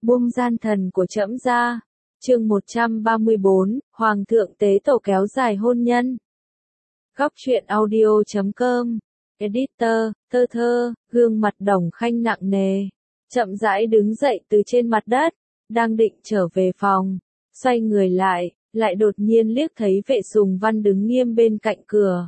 Buông gian thần của trẫm ra. Chương 134, Hoàng thượng tế tổ kéo dài hôn nhân. Góc truyện audio.com. Editor, Thơ Thơ, gương mặt Đồng Khanh nặng nề, chậm rãi đứng dậy từ trên mặt đất, đang định trở về phòng, xoay người lại đột nhiên liếc thấy Vệ Sùng Văn đứng nghiêm bên cạnh cửa.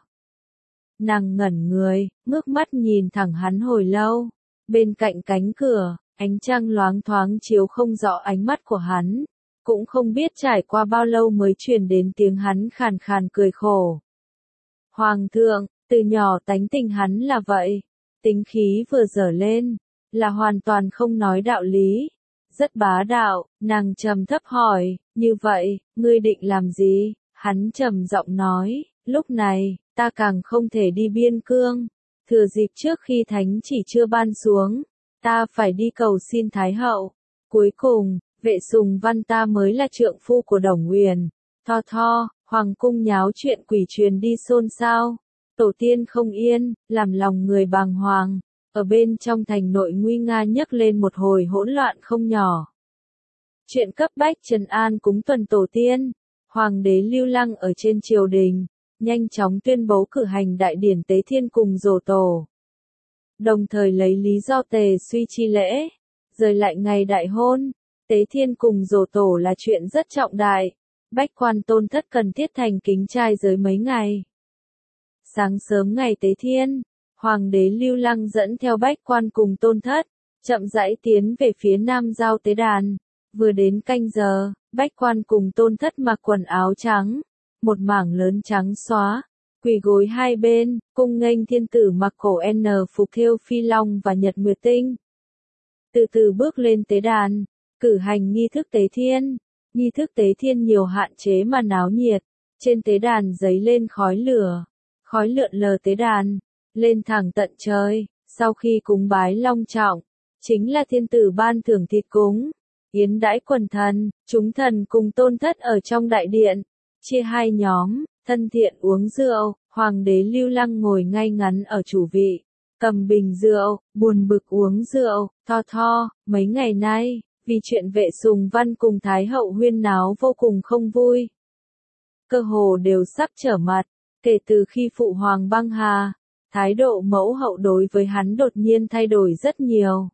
Nàng ngẩn người, ngước mắt nhìn thẳng hắn hồi lâu. Bên cạnh cánh cửa, ánh trăng loáng thoáng chiếu không rõ ánh mắt của hắn, cũng không biết trải qua bao lâu mới truyền đến tiếng hắn khàn khàn cười khổ. Hoàng thượng, từ nhỏ tánh tình hắn là vậy, tính khí vừa dở lên, là hoàn toàn không nói đạo lý, rất bá đạo. Nàng trầm thấp hỏi, như vậy, ngươi định làm gì? Hắn trầm giọng nói, lúc này, ta càng không thể đi biên cương, thừa dịp trước khi thánh chỉ chưa ban xuống, ta phải đi cầu xin Thái hậu. Cuối cùng, Vệ Sùng Văn ta mới là trượng phu của Đồng Uyển. Tho, hoàng cung nháo chuyện quỷ truyền đi xôn xao, tổ tiên không yên, làm lòng người bàng hoàng, ở bên trong thành nội nguy nga nhấc lên một hồi hỗn loạn không nhỏ. Chuyện cấp bách trấn an cúng tuần tổ tiên, hoàng đế Lưu Lăng ở trên triều đình, nhanh chóng tuyên bố cử hành đại điển tế thiên cùng giỗ tổ. Đồng thời lấy lý do tề suy chi lễ, rời lại ngày đại hôn. Tế thiên cùng giỗ tổ là chuyện rất trọng đại, bách quan tôn thất cần thiết thành kính trai giới mấy ngày. Sáng sớm ngày tế thiên, hoàng đế Lưu Lăng dẫn theo bách quan cùng tôn thất, chậm rãi tiến về phía nam giao tế đàn. Vừa đến canh giờ, bách quan cùng tôn thất mặc quần áo trắng, một mảng lớn trắng xóa, quỳ gối hai bên, cung nghênh thiên tử mặc cổ N phục thêu phi long và nhật nguyệt tinh. Từ từ bước lên tế đàn, cử hành nghi thức tế thiên. Nghi thức tế thiên nhiều hạn chế mà náo nhiệt, trên tế đàn giấy lên khói lượn lờ tế đàn, lên thẳng tận trời. Sau khi cúng bái long trọng, chính là thiên tử ban thưởng thịt cúng, yến đãi quần thần, chúng thần cùng tôn thất ở trong đại điện, chia hai nhóm, thân thiện uống rượu. Hoàng đế Lưu Lăng ngồi ngay ngắn ở chủ vị, cầm bình rượu, buồn bực uống rượu. Tho, mấy ngày nay, vì chuyện Vệ Sùng Văn cùng Thái hậu huyên náo vô cùng không vui, cơ hồ đều sắp trở mặt. Kể từ khi phụ hoàng băng hà, thái độ mẫu hậu đối với hắn đột nhiên thay đổi rất nhiều.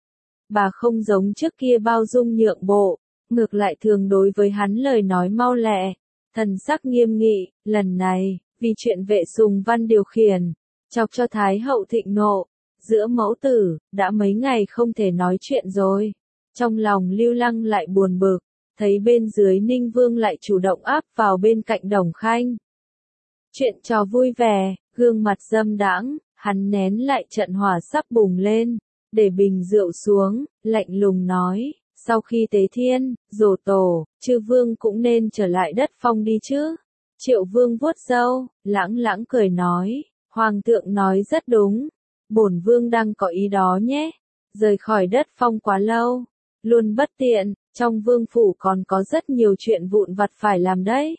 Bà không giống trước kia bao dung nhượng bộ, ngược lại thường đối với hắn lời nói mau lẹ, thần sắc nghiêm nghị. Lần này, vì chuyện Vệ Sùng Văn điều khiển, chọc cho Thái hậu thịnh nộ, giữa mẫu tử, đã mấy ngày không thể nói chuyện rồi. Trong lòng Lưu Lăng lại buồn bực, thấy bên dưới Ninh Vương lại chủ động áp vào bên cạnh Đồng Khanh. Chuyện trò vui vẻ, gương mặt dâm đãng, hắn nén lại trận hỏa sắp bùng lên, để bình rượu xuống, lạnh lùng nói, sau khi tế thiên, giỗ tổ, chư vương cũng nên trở lại đất phong đi chứ. Triệu Vương vuốt râu, lãng cười nói, hoàng thượng nói rất đúng, bổn vương đang có ý đó nhé. Rời khỏi đất phong quá lâu, luôn bất tiện, trong vương phủ còn có rất nhiều chuyện vụn vặt phải làm đấy.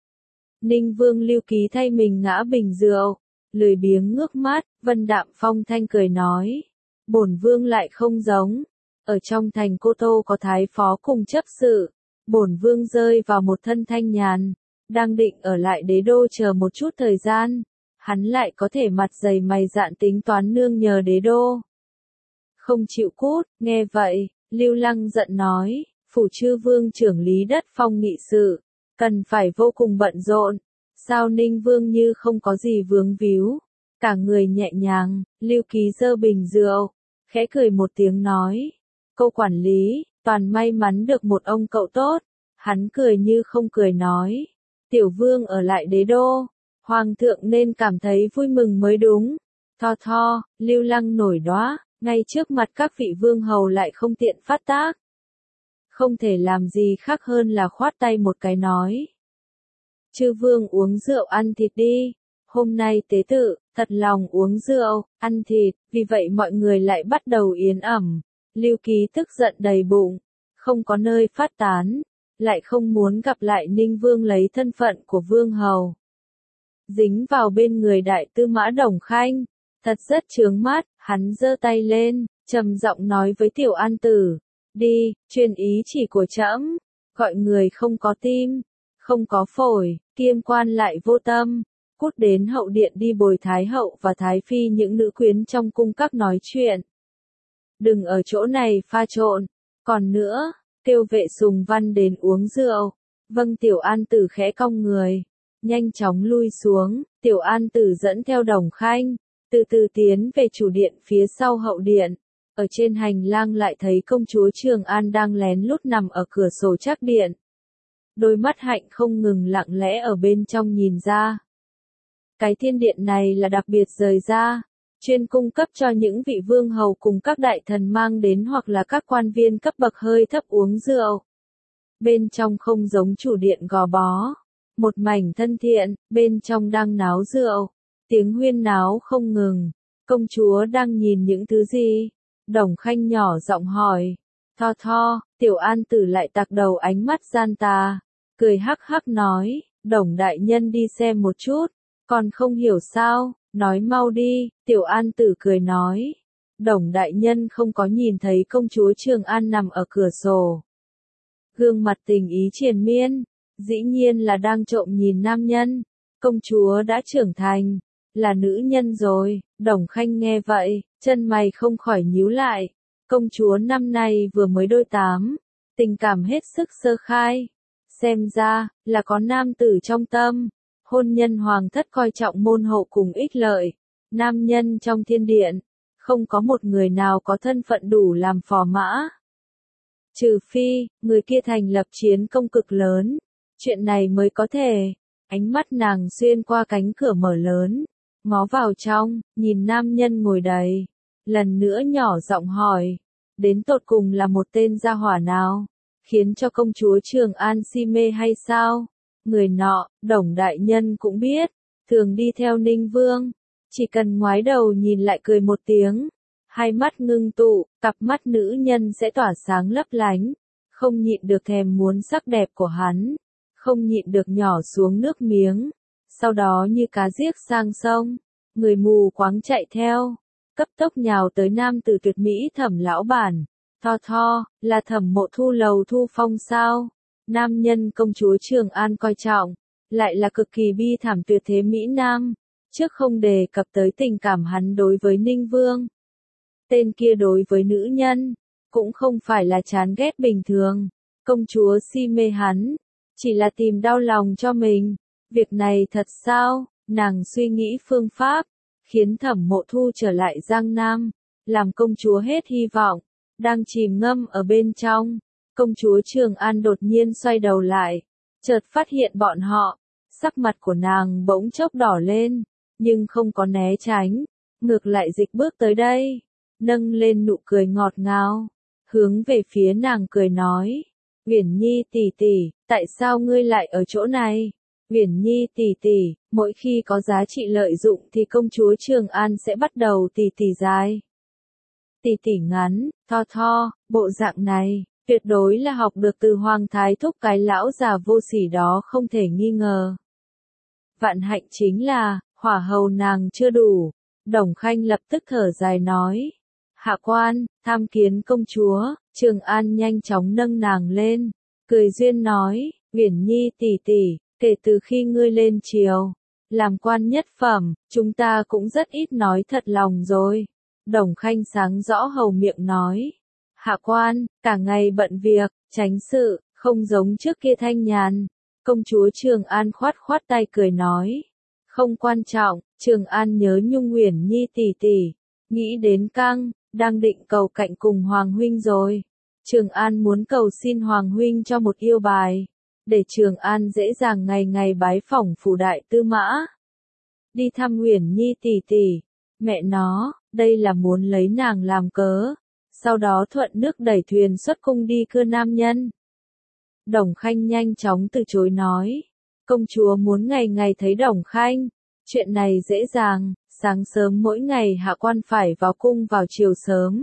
Ninh Vương Lưu Ký thay mình ngã bình rượu, lười biếng ngước mắt, vân đạm phong thanh cười nói, bổn vương lại không giống, ở trong thành Cô Tô có thái phó cùng chấp sự, bổn vương rơi vào một thân thanh nhàn, đang định ở lại đế đô chờ một chút thời gian, hắn lại có thể mặt dày mày dạn tính toán nương nhờ đế đô. Không chịu cút. Nghe vậy, Lưu Lăng giận nói, phủ chư vương trưởng lý đất phong nghị sự, cần phải vô cùng bận rộn. Sao Ninh Vương như không có gì vướng víu, cả người nhẹ nhàng. Lưu Ký giơ bình rượu, khẽ cười một tiếng nói, cô quản lý, toàn may mắn được một ông cậu tốt. Hắn cười như không cười nói, tiểu vương ở lại đế đô, hoàng thượng nên cảm thấy vui mừng mới đúng. Tho, Lưu Lăng nổi đoá, ngay trước mặt các vị vương hầu lại không tiện phát tác. Không thể làm gì khác hơn là khoát tay một cái nói, chư vương uống rượu ăn thịt đi, hôm nay tế tự, thật lòng uống rượu, ăn thịt, vì vậy mọi người lại bắt đầu yến ẩm. Lưu Ký tức giận đầy bụng, không có nơi phát tán, lại không muốn gặp lại Ninh Vương lấy thân phận của vương hầu. Dính vào bên người đại tư mã Đồng Khanh, thật rất chướng mắt. Hắn giơ tay lên, trầm giọng nói với Tiểu An Tử, Đi, truyền ý chỉ của trẫm, gọi người không có tim, không có phổi, kiêm quan lại vô tâm, cút đến hậu điện đi bồi Thái hậu và Thái phi những nữ quyến trong cung các nói chuyện. Đừng ở chỗ này pha trộn. Còn nữa, kêu vệ Sùng Văn đến uống rượu. Vâng, Tiểu An Tử khẽ cong người, nhanh chóng lui xuống. Tiểu An Tử dẫn theo Đồng Khanh, từ từ tiến về chủ điện phía sau hậu điện. Ở trên hành lang lại thấy công chúa Trường An đang lén lút nằm ở cửa sổ trác điện. Đôi mắt hạnh không ngừng lặng lẽ ở bên trong nhìn ra. Cái thiên điện này là đặc biệt rời ra, chuyên cung cấp cho những vị vương hầu cùng các đại thần mang đến hoặc là các quan viên cấp bậc hơi thấp uống rượu. Bên trong không giống chủ điện gò bó, một mảnh thân thiện, bên trong đang náo rượu, tiếng huyên náo không ngừng. Công chúa đang nhìn những thứ gì? Đồng Khanh nhỏ giọng hỏi. Tho tho, Tiểu An Tử lại tặc đầu ánh mắt gian tà, cười hắc hắc nói, Đồng đại nhân đi xem một chút, còn không hiểu sao, nói mau đi. Tiểu An Tử cười nói, Đồng đại nhân không có nhìn thấy công chúa Trường An nằm ở cửa sổ. Gương mặt tình ý triền miên, dĩ nhiên là đang trộm nhìn nam nhân. Công chúa đã trưởng thành, là nữ nhân rồi. Đồng Khanh nghe vậy, chân mày không khỏi nhíu lại. Công chúa năm nay vừa mới đôi 8, tình cảm hết sức sơ khai. Xem ra, là có nam tử trong tâm. Hôn nhân hoàng thất coi trọng môn hộ cùng ích lợi. Nam nhân trong thiên điện, không có một người nào có thân phận đủ làm phò mã. Trừ phi, người kia thành lập chiến công cực lớn. Chuyện này mới có thể. Ánh mắt nàng xuyên qua cánh cửa mở lớn, ngó vào trong, nhìn nam nhân ngồi đầy. Lần nữa nhỏ giọng hỏi, đến tột cùng là một tên gia hỏa nào, khiến cho công chúa Trường An si mê hay sao? Người nọ, Đồng đại nhân cũng biết, thường đi theo Ninh Vương, chỉ cần ngoái đầu nhìn lại cười một tiếng, hai mắt ngưng tụ, cặp mắt nữ nhân sẽ tỏa sáng lấp lánh, không nhịn được thèm muốn sắc đẹp của hắn, không nhịn được nhỏ xuống nước miếng, sau đó như cá giết sang sông, người mù quáng chạy theo, cấp tốc nhào tới nam tử tuyệt mỹ Thẩm lão bản. Tho tho, là Thẩm Mộ Thu lầu Thu Phong sao? Nam nhân công chúa Trường An coi trọng, lại là cực kỳ bi thảm tuyệt thế mỹ nam, trước không đề cập tới tình cảm hắn đối với Ninh Vương. Tên kia đối với nữ nhân, cũng không phải là chán ghét bình thường, công chúa si mê hắn, chỉ là tìm đau lòng cho mình. Việc này thật sao? Nàng suy nghĩ phương pháp, khiến Thẩm Mộ Thu trở lại Giang Nam, làm công chúa hết hy vọng, đang chìm ngâm ở bên trong. Công chúa Trường An đột nhiên xoay đầu lại, chợt phát hiện bọn họ, sắc mặt của nàng bỗng chốc đỏ lên, nhưng không có né tránh, ngược lại dịch bước tới đây, nâng lên nụ cười ngọt ngào, hướng về phía nàng cười nói, Uyển Nhi tỷ tỷ, tại sao ngươi lại ở chỗ này? Uyển Nhi tỷ tỷ, mỗi khi có giá trị lợi dụng thì công chúa Trường An sẽ bắt đầu tỷ tỷ dài, tỷ tỷ ngắn. Tho tho, bộ dạng này, tuyệt đối là học được từ Hoàng Thái Thúc cái lão già vô sỉ đó không thể nghi ngờ. Vạn hạnh chính là, hỏa hầu nàng chưa đủ. Đồng Khanh lập tức thở dài nói, hạ quan, tham kiến công chúa. Trường An nhanh chóng nâng nàng lên, cười duyên nói, Uyển Nhi tỷ tỷ, kể từ khi ngươi lên triều, làm quan nhất phẩm, chúng ta cũng rất ít nói thật lòng rồi. Đồng Khanh sáng rõ hầu miệng nói, hạ quan, cả ngày bận việc, tránh sự, không giống trước kia thanh nhàn. Công chúa Trường An khoát khoát tay cười nói, không quan trọng. Trường An nhớ nhung Uyển Nhi tỷ tỷ, nghĩ đến căng, đang định cầu cạnh cùng Hoàng huynh rồi. Trường An muốn cầu xin Hoàng huynh cho một yêu bài, để Trường An dễ dàng ngày ngày bái phỏng phủ đại tư mã, đi thăm Uyển Nhi tỷ tỷ. Mẹ nó, đây là muốn lấy nàng làm cớ, sau đó thuận nước đẩy thuyền xuất cung đi cưa nam nhân. Đồng Khanh nhanh chóng từ chối nói, công chúa muốn ngày ngày thấy Đồng Khanh, chuyện này dễ dàng, sáng sớm mỗi ngày hạ quan phải vào cung vào chiều sớm.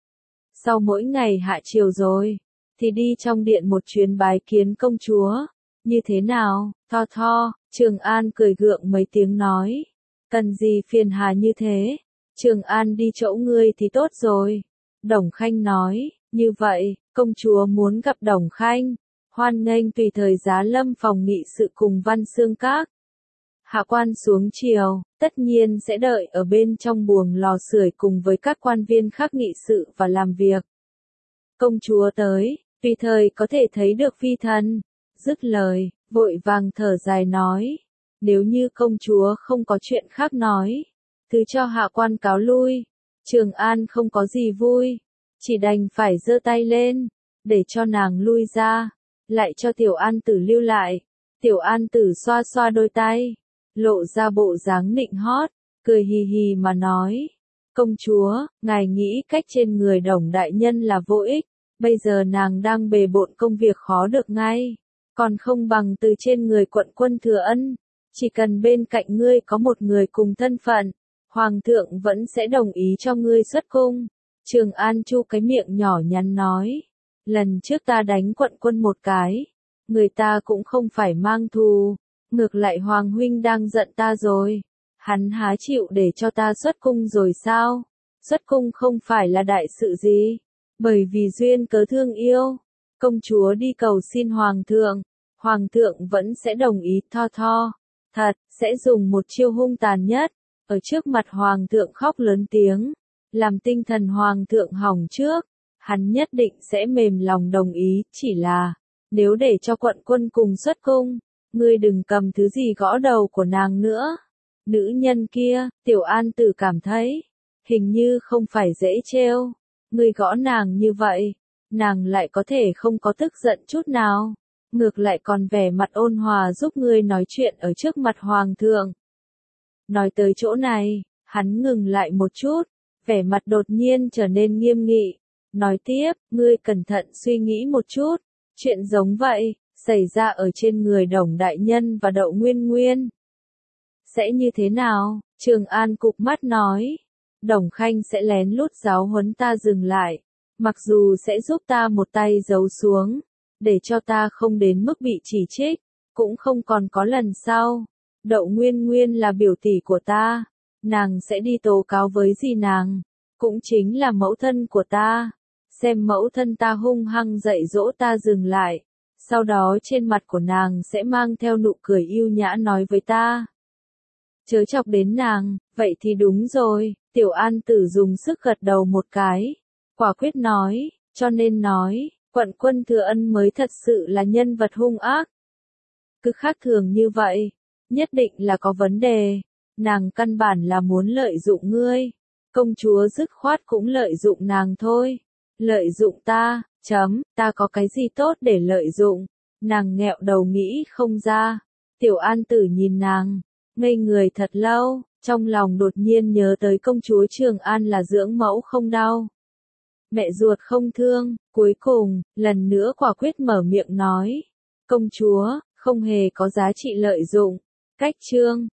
Sau mỗi ngày hạ chiều rồi, thì đi trong điện một chuyến bái kiến công chúa, như thế nào? Tho tho, Trường An cười gượng mấy tiếng nói, cần gì phiền hà như thế, Trường An đi chỗ ngươi thì tốt rồi. Đồng Khanh nói, Như vậy, công chúa muốn gặp Đồng Khanh, hoan nghênh tùy thời giá lâm phòng nghị sự cùng Văn Xương Các. Hạ quan xuống triều, tất nhiên sẽ đợi ở bên trong buồng lò sưởi cùng với các quan viên khác nghị sự và làm việc. Công chúa tới, tùy thời có thể thấy được phi thần. Dứt lời, vội vàng thở dài nói, nếu như công chúa không có chuyện khác nói, thứ cho hạ quan cáo lui. Trường An không có gì vui, chỉ đành phải giơ tay lên, để cho nàng lui ra, lại cho Tiểu An Tử lưu lại. Tiểu An Tử xoa xoa đôi tay, lộ ra bộ dáng nịnh hót, cười hì hì mà nói, công chúa, ngài nghĩ cách trên người Đồng đại nhân là vô ích, bây giờ nàng đang bề bộn công việc khó được ngay, còn không bằng từ trên người quận quân Thừa Ân, chỉ cần bên cạnh ngươi có một người cùng thân phận, Hoàng thượng vẫn sẽ đồng ý cho ngươi xuất cung. Trường An chu cái miệng nhỏ nhắn nói, lần trước ta đánh quận quân một cái, người ta cũng không phải mang thù, ngược lại Hoàng huynh đang giận ta rồi, hắn há chịu để cho ta xuất cung rồi sao? Xuất cung không phải là đại sự gì, bởi vì duyên cớ thương yêu, công chúa đi cầu xin Hoàng thượng vẫn sẽ đồng ý tho, thật, sẽ dùng một chiêu hung tàn nhất, ở trước mặt Hoàng thượng khóc lớn tiếng, làm tinh thần Hoàng thượng hỏng trước, hắn nhất định sẽ mềm lòng đồng ý, chỉ là, nếu để cho quận quân cùng xuất cung, ngươi đừng cầm thứ gì gõ đầu của nàng nữa. Nữ nhân kia, Tiểu An Tử cảm thấy, hình như không phải dễ trêu, ngươi gõ nàng như vậy, nàng lại có thể không có tức giận chút nào, ngược lại còn vẻ mặt ôn hòa giúp ngươi nói chuyện ở trước mặt Hoàng thượng. Nói tới chỗ này, hắn ngừng lại một chút, vẻ mặt đột nhiên trở nên nghiêm nghị, nói tiếp, ngươi cẩn thận suy nghĩ một chút, chuyện giống vậy, xảy ra ở trên người Đồng đại nhân và Đậu Nguyên Nguyên. Sẽ như thế nào? Trường An cụp mắt nói, Đồng Khanh sẽ lén lút giáo huấn ta dừng lại, mặc dù sẽ giúp ta một tay giấu xuống, để cho ta không đến mức bị chỉ trích, cũng không còn có lần sau. Đậu Nguyên Nguyên là biểu tỷ của ta, nàng sẽ đi tố cáo với dì nàng, cũng chính là mẫu thân của ta, xem mẫu thân ta hung hăng dạy dỗ ta dừng lại, sau đó trên mặt của nàng sẽ mang theo nụ cười yêu nhã nói với ta, chớ chọc đến nàng. Vậy thì đúng rồi, Tiểu An Tử dùng sức gật đầu một cái, quả quyết nói, cho nên nói, quận quân Thừa Ân mới thật sự là nhân vật hung ác. Cứ khác thường như vậy, nhất định là có vấn đề, nàng căn bản là muốn lợi dụng ngươi, công chúa dứt khoát cũng lợi dụng nàng thôi. Lợi dụng ta, ta có cái gì tốt để lợi dụng, nàng nghẹo đầu nghĩ không ra. Tiểu An Tử nhìn nàng, ngây người thật lâu, trong lòng đột nhiên nhớ tới công chúa Trường An là dưỡng mẫu không đau, mẹ ruột không thương, cuối cùng, lần nữa quả quyết mở miệng nói, công chúa, không hề có giá trị lợi dụng. Cách chương